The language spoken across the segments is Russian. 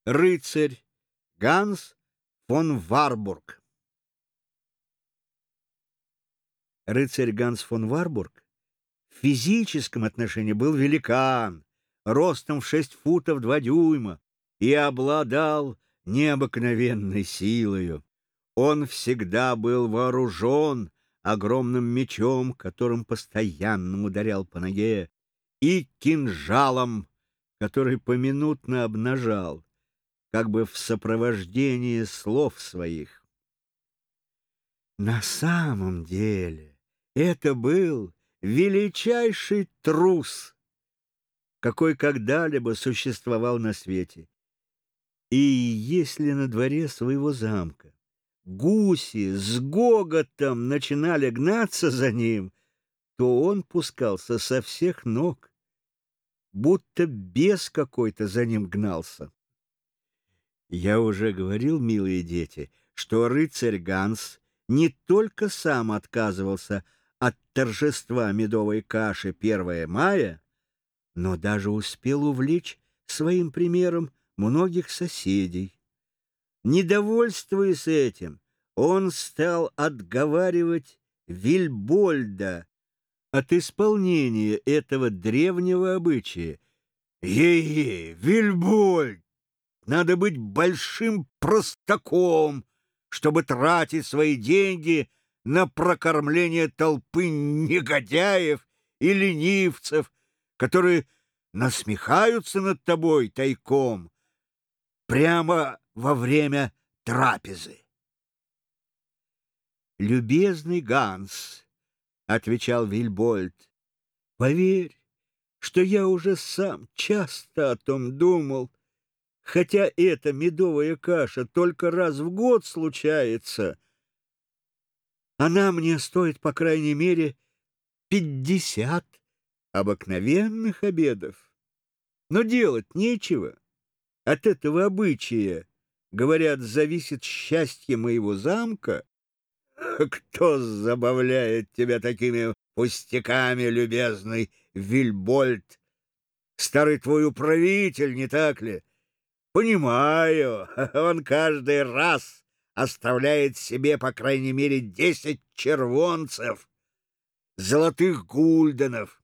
Рыцарь Ганс фон Варбург. Рыцарь Ганс фон Варбург в физическом отношении был великан, ростом в 6 футов 2 дюйма, и обладал необыкновенной силою. Он всегда был вооружен огромным мечом, которым постоянно ударял по ноге, и кинжалом, который поминутно обнажал, как бы в сопровождении слов своих. На самом деле это был величайший трус, какой когда-либо существовал на свете. И если на дворе своего замка гуси с гоготом начинали гнаться за ним, то он пускался со всех ног, будто бес какой-то за ним гнался. Я уже говорил, милые дети, что рыцарь Ганс не только сам отказывался от торжества медовой каши 1 мая, но даже успел увлечь своим примером многих соседей. Недовольствуясь этим, он стал отговаривать Вильбольда от исполнения этого древнего обычая. «Ей-ей, Вильбольд! Надо быть большим простаком, чтобы тратить свои деньги на прокормление толпы негодяев и ленивцев, которые насмехаются над тобой тайком прямо во время трапезы». «Любезный Ганс», — отвечал Вильбольд, — «поверь, что я уже сам часто о том думал. Хотя эта медовая каша только раз в год случается, она мне стоит, по крайней мере, 50 обыкновенных обедов. Но делать нечего. От этого обычая, говорят, зависит счастье моего замка. Кто забавляет тебя такими пустяками, любезный Вильбольд? Старый твой управитель, не так ли? Понимаю, он каждый раз оставляет себе, по крайней мере, 10 червонцев, золотых гульденов.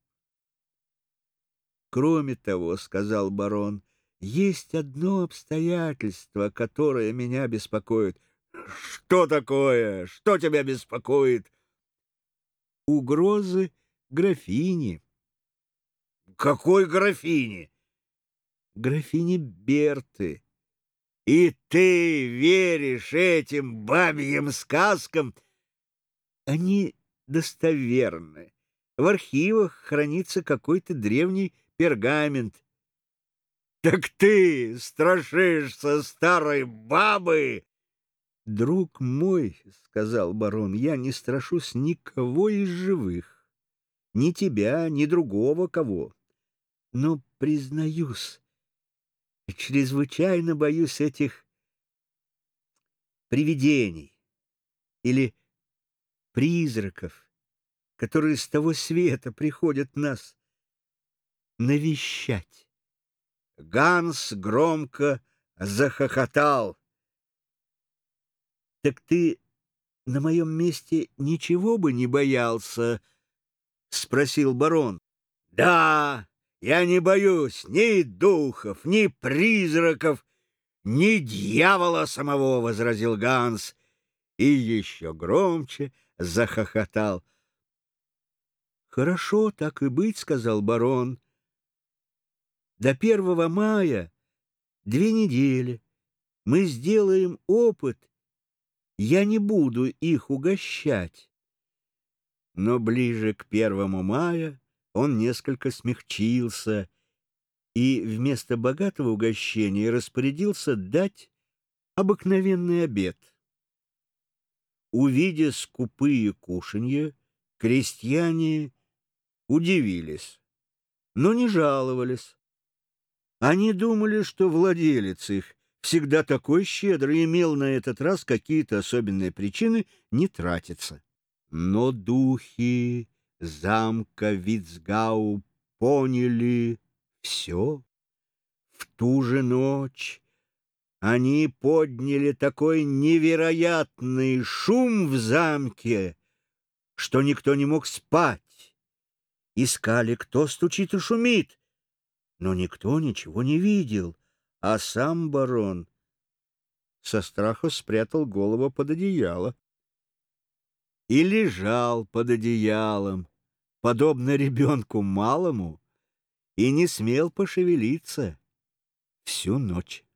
Кроме того, — сказал барон, — есть одно обстоятельство, которое меня беспокоит. Что такое? Что тебя беспокоит? Угрозы графини. Какой графини? Графини Берты. И ты веришь этим бабьим сказкам? Они достоверны. В архивах хранится какой-то древний пергамент. Так ты страшишься старой бабы? Друг мой, — сказал барон, — я не страшусь никого из живых, ни тебя, ни другого кого. Но, признаюсь, чрезвычайно боюсь этих привидений или призраков, которые с того света приходят нас навещать. Ганс громко захохотал. — Так ты на моем месте ничего бы не боялся? — спросил барон. — Да, я не боюсь ни духов, ни призраков, ни дьявола самого, — возразил Ганс и еще громче захохотал. — Хорошо, так и быть, — сказал барон. — До 1 мая 2 недели. Мы сделаем опыт. Я не буду их угощать. Но ближе к 1 мая он несколько смягчился и вместо богатого угощения распорядился дать обыкновенный обед. Увидя скупые кушанья, крестьяне удивились, но не жаловались. Они думали, что владелец их, всегда такой щедрый, имел на этот раз какие-то особенные причины не тратиться. Но духи замка Вицгау поняли все. В ту же ночь Они подняли такой невероятный шум в замке, что никто не мог спать. Искали, кто стучит и шумит, но никто ничего не видел, а сам барон со страху спрятал голову под одеяло и лежал под одеялом, подобно ребенку малому, и не смел пошевелиться всю ночь.